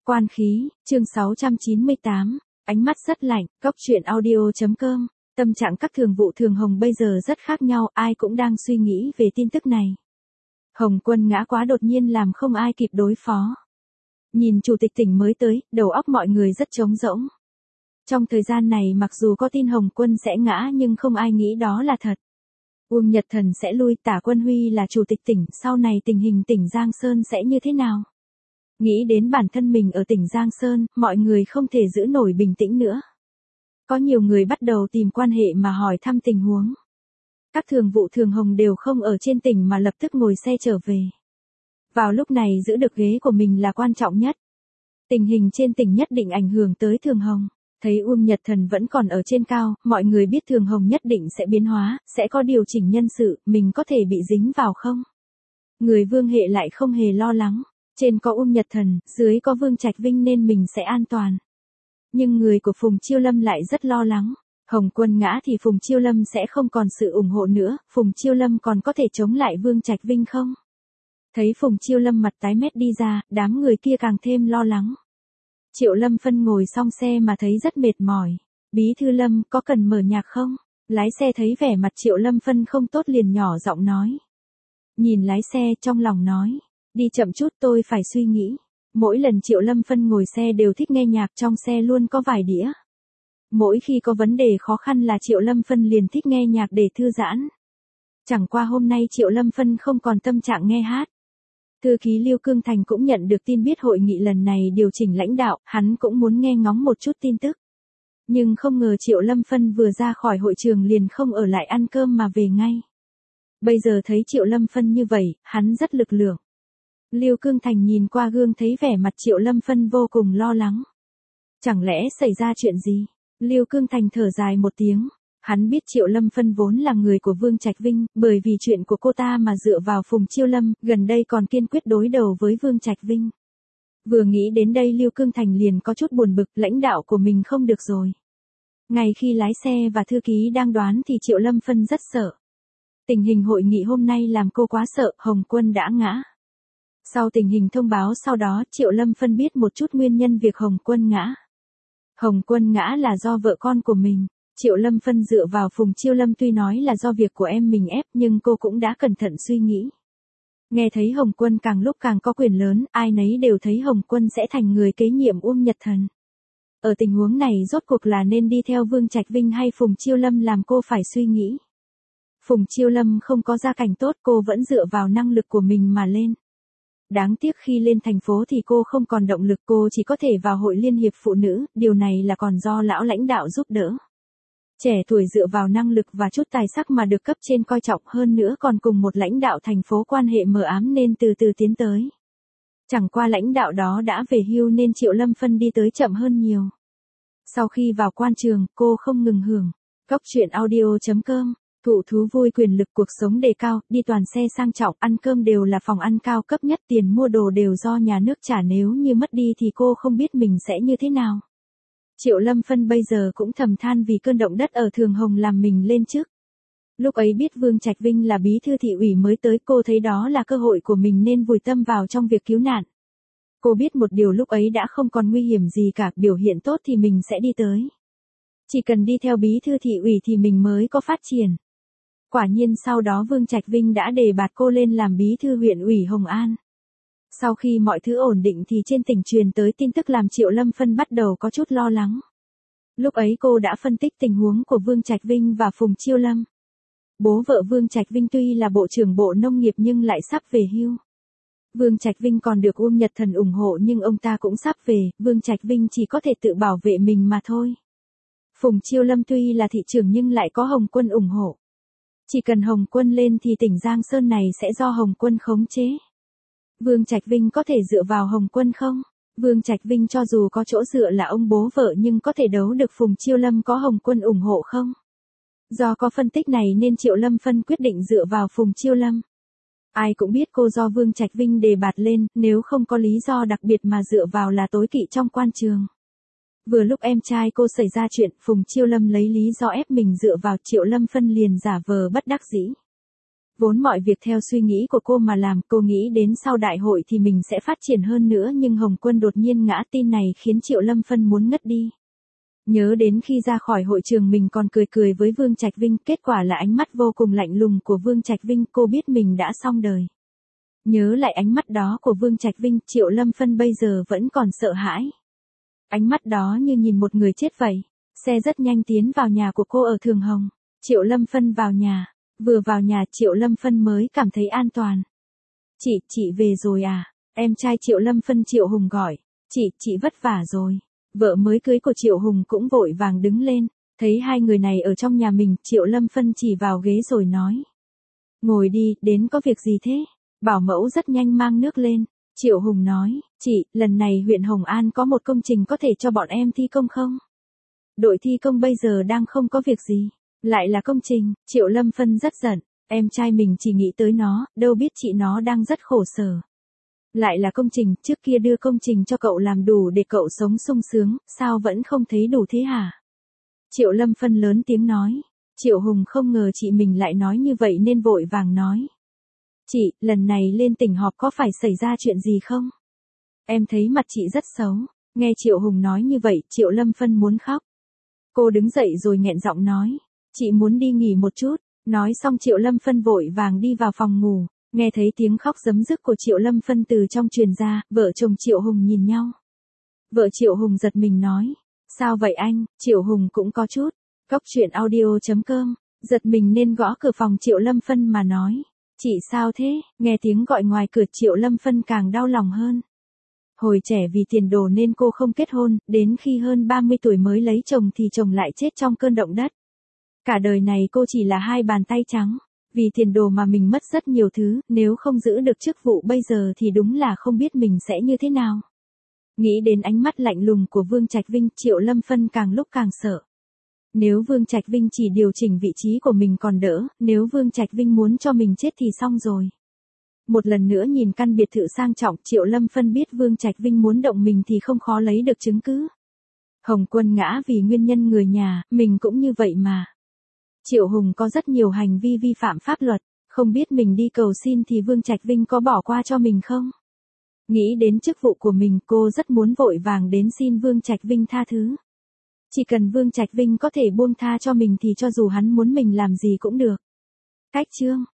Quan khí, chương 698, ánh mắt rất lạnh, Cóc truyện audio.com. Tâm trạng các thường vụ Thường Hồng bây giờ rất khác nhau, ai cũng đang suy nghĩ về tin tức này. Hồng Quân ngã quá đột nhiên làm không ai kịp đối phó. Nhìn chủ tịch tỉnh mới tới, đầu óc mọi người rất trống rỗng. Trong thời gian này mặc dù có tin Hồng Quân sẽ ngã nhưng không ai nghĩ đó là thật. Uông Nhật Thần sẽ lui, Tả Quân Huy là chủ tịch tỉnh, sau này tình hình tỉnh Giang Sơn sẽ như thế nào? Nghĩ đến bản thân mình ở tỉnh Giang Sơn, mọi người không thể giữ nổi bình tĩnh nữa. Có nhiều người bắt đầu tìm quan hệ mà hỏi thăm tình huống. Các thường vụ Thường Hồng đều không ở trên tỉnh mà lập tức ngồi xe trở về. Vào lúc này giữ được ghế của mình là quan trọng nhất. Tình hình trên tỉnh nhất định ảnh hưởng tới Thường Hồng. Thấy Uông Nhật Thần vẫn còn ở trên cao, mọi người biết Thường Hồng nhất định sẽ biến hóa, sẽ có điều chỉnh nhân sự, mình có thể bị dính vào không? Người Vương hệ lại không hề lo lắng. Trên có Uông Nhật Thần, dưới có Vương Trạch Vinh nên mình sẽ an toàn. Nhưng người của Phùng Chiêu Lâm lại rất lo lắng. Hồng Quân ngã thì Phùng Chiêu Lâm sẽ không còn sự ủng hộ nữa, Phùng Chiêu Lâm còn có thể chống lại Vương Trạch Vinh không? Thấy Phùng Chiêu Lâm mặt tái mét đi ra, đám người kia càng thêm lo lắng. Triệu Lâm Phân ngồi xong xe mà thấy rất mệt mỏi. Bí thư Lâm, có cần mở nhạc không? Lái xe thấy vẻ mặt Triệu Lâm Phân không tốt liền nhỏ giọng nói. Nhìn lái xe trong lòng nói. Đi chậm chút tôi phải suy nghĩ. Mỗi lần Triệu Lâm Phân ngồi xe đều thích nghe nhạc, trong xe luôn có vài đĩa. Mỗi khi có vấn đề khó khăn là Triệu Lâm Phân liền thích nghe nhạc để thư giãn. Chẳng qua hôm nay Triệu Lâm Phân không còn tâm trạng nghe hát. Thư ký Lưu Cương Thành cũng nhận được tin biết hội nghị lần này điều chỉnh lãnh đạo, hắn cũng muốn nghe ngóng một chút tin tức. Nhưng không ngờ Triệu Lâm Phân vừa ra khỏi hội trường liền không ở lại ăn cơm mà về ngay. Bây giờ thấy Triệu Lâm Phân như vậy, hắn rất lực lượng. Lưu Cương Thành nhìn qua gương thấy vẻ mặt Triệu Lâm Phân vô cùng lo lắng. Chẳng lẽ xảy ra chuyện gì? Lưu Cương Thành thở dài một tiếng. Hắn biết Triệu Lâm Phân vốn là người của Vương Trạch Vinh, bởi vì chuyện của cô ta mà dựa vào Phùng Chiêu Lâm, gần đây còn kiên quyết đối đầu với Vương Trạch Vinh. Vừa nghĩ đến đây Lưu Cương Thành liền có chút buồn bực, lãnh đạo của mình không được rồi. Ngay khi lái xe và thư ký đang đoán thì Triệu Lâm Phân rất sợ. Tình hình hội nghị hôm nay làm cô quá sợ, Hồng Quân đã ngã. Sau tình hình thông báo sau đó, Triệu Lâm Phân biết một chút nguyên nhân việc Hồng Quân ngã. Hồng Quân ngã là do vợ con của mình. Triệu Lâm Phân dựa vào Phùng Chiêu Lâm tuy nói là do việc của em mình ép nhưng cô cũng đã cẩn thận suy nghĩ. Nghe thấy Hồng Quân càng lúc càng có quyền lớn, ai nấy đều thấy Hồng Quân sẽ thành người kế nhiệm Uông Nhật Thần. Ở tình huống này rốt cuộc là nên đi theo Vương Trạch Vinh hay Phùng Chiêu Lâm làm cô phải suy nghĩ. Phùng Chiêu Lâm không có gia cảnh tốt, cô vẫn dựa vào năng lực của mình mà lên. Đáng tiếc khi lên thành phố thì cô không còn động lực, cô chỉ có thể vào hội liên hiệp phụ nữ, điều này là còn do lão lãnh đạo giúp đỡ. Trẻ tuổi dựa vào năng lực và chút tài sắc mà được cấp trên coi trọng, hơn nữa còn cùng một lãnh đạo thành phố quan hệ mờ ám nên từ từ tiến tới. Chẳng qua lãnh đạo đó đã về hưu nên Triệu Lâm Phân đi tới chậm hơn nhiều. Sau khi vào quan trường, cô không ngừng hưởng. Cóc truyện audio.com. Thụ thú vui, quyền lực, cuộc sống đề cao, đi toàn xe sang trọng, ăn cơm đều là phòng ăn cao cấp nhất, tiền mua đồ đều do nhà nước trả, nếu như mất đi thì cô không biết mình sẽ như thế nào. Triệu Lâm Phân bây giờ cũng thầm than vì cơn động đất ở Thường Hồng làm mình lên chức. Lúc ấy biết Vương Trạch Vinh là bí thư thị ủy mới tới, cô thấy đó là cơ hội của mình nên vùi tâm vào trong việc cứu nạn. Cô biết một điều lúc ấy đã không còn nguy hiểm gì cả, biểu hiện tốt thì mình sẽ đi tới. Chỉ cần đi theo bí thư thị ủy thì mình mới có phát triển. Quả nhiên sau đó Vương Trạch Vinh đã đề bạt cô lên làm bí thư huyện ủy Hồng An. Sau khi mọi thứ ổn định thì trên tỉnh truyền tới tin tức làm Triệu Lâm Phân bắt đầu có chút lo lắng. Lúc ấy cô đã phân tích tình huống của Vương Trạch Vinh và Phùng Chiêu Lâm. Bố vợ Vương Trạch Vinh tuy là bộ trưởng Bộ Nông nghiệp nhưng lại sắp về hưu. Vương Trạch Vinh còn được Uông Nhật Thần ủng hộ nhưng ông ta cũng sắp về, Vương Trạch Vinh chỉ có thể tự bảo vệ mình mà thôi. Phùng Chiêu Lâm tuy là thị trưởng nhưng lại có Hồng Quân ủng hộ. Chỉ cần Hồng Quân lên thì tỉnh Giang Sơn này sẽ do Hồng Quân khống chế. Vương Trạch Vinh có thể dựa vào Hồng Quân không? Vương Trạch Vinh cho dù có chỗ dựa là ông bố vợ nhưng có thể đấu được Phùng Chiêu Lâm có Hồng Quân ủng hộ không? Do có phân tích này nên Triệu Lâm Phân quyết định dựa vào Phùng Chiêu Lâm. Ai cũng biết cô do Vương Trạch Vinh đề bạt lên, nếu không có lý do đặc biệt mà dựa vào là tối kỵ trong quan trường. Vừa lúc em trai cô xảy ra chuyện, Phùng Chiêu Lâm lấy lý do ép mình dựa vào, Triệu Lâm Phân liền giả vờ bất đắc dĩ. Vốn mọi việc theo suy nghĩ của cô mà làm, cô nghĩ đến sau đại hội thì mình sẽ phát triển hơn nữa, nhưng Hồng Quân đột nhiên ngã, tin này khiến Triệu Lâm Phân muốn ngất đi. Nhớ đến khi ra khỏi hội trường mình còn cười cười với Vương Trạch Vinh, kết quả là ánh mắt vô cùng lạnh lùng của Vương Trạch Vinh, cô biết mình đã xong đời. Nhớ lại ánh mắt đó của Vương Trạch Vinh, Triệu Lâm Phân bây giờ vẫn còn sợ hãi. Ánh mắt đó như nhìn một người chết vậy. Xe rất nhanh tiến vào nhà của cô ở Thường Hồng. Triệu Lâm Phân vào nhà. Vừa vào nhà Triệu Lâm Phân mới cảm thấy an toàn. Chị về rồi à? Em trai Triệu Lâm Phân Triệu Hùng gọi. Chị vất vả rồi. Vợ mới cưới của Triệu Hùng cũng vội vàng đứng lên. Thấy hai người này ở trong nhà mình, Triệu Lâm Phân chỉ vào ghế rồi nói. Ngồi đi, đến có việc gì thế? Bảo mẫu rất nhanh mang nước lên. Triệu Hùng nói, chị, lần này huyện Hồng An có một công trình có thể cho bọn em thi công không? Đội thi công bây giờ đang không có việc gì. Lại là công trình, Triệu Lâm Phân rất giận. Em trai mình chỉ nghĩ tới nó, đâu biết chị nó đang rất khổ sở. Lại là công trình, trước kia đưa công trình cho cậu làm đủ để cậu sống sung sướng, sao vẫn không thấy đủ thế hả? Triệu Lâm Phân lớn tiếng nói. Triệu Hùng không ngờ chị mình lại nói như vậy nên vội vàng nói. Chị, lần này lên tỉnh họp có phải xảy ra chuyện gì không? Em thấy mặt chị rất xấu. Nghe Triệu Hùng nói như vậy, Triệu Lâm Phân muốn khóc. Cô đứng dậy rồi nghẹn giọng nói. Chị muốn đi nghỉ một chút. Nói xong Triệu Lâm Phân vội vàng đi vào phòng ngủ. Nghe thấy tiếng khóc rấm rứt của Triệu Lâm Phân từ trong truyền ra, vợ chồng Triệu Hùng nhìn nhau. Vợ Triệu Hùng giật mình nói. Sao vậy anh? Triệu Hùng cũng có chút. Cóc truyện audio.com. Giật mình nên gõ cửa phòng Triệu Lâm Phân mà nói. Chị sao thế? Nghe tiếng gọi ngoài cửa Triệu Lâm Phân càng đau lòng hơn. Hồi trẻ vì tiền đồ nên cô không kết hôn, đến khi hơn 30 tuổi mới lấy chồng thì chồng lại chết trong cơn động đất. Cả đời này cô chỉ là hai bàn tay trắng. Vì tiền đồ mà mình mất rất nhiều thứ, nếu không giữ được chức vụ bây giờ thì đúng là không biết mình sẽ như thế nào. Nghĩ đến ánh mắt lạnh lùng của Vương Trạch Vinh, Triệu Lâm Phân càng lúc càng sợ. Nếu Vương Trạch Vinh chỉ điều chỉnh vị trí của mình còn đỡ, nếu Vương Trạch Vinh muốn cho mình chết thì xong rồi. Một lần nữa nhìn căn biệt thự sang trọng, Triệu Lâm Phân biết Vương Trạch Vinh muốn động mình thì không khó lấy được chứng cứ. Hồng Quân ngã vì nguyên nhân người nhà, mình cũng như vậy mà. Triệu Hùng có rất nhiều hành vi vi phạm pháp luật, không biết mình đi cầu xin thì Vương Trạch Vinh có bỏ qua cho mình không? Nghĩ đến chức vụ của mình, cô rất muốn vội vàng đến xin Vương Trạch Vinh tha thứ. Chỉ cần Vương Trạch Vinh có thể buông tha cho mình thì cho dù hắn muốn mình làm gì cũng được. Cách chương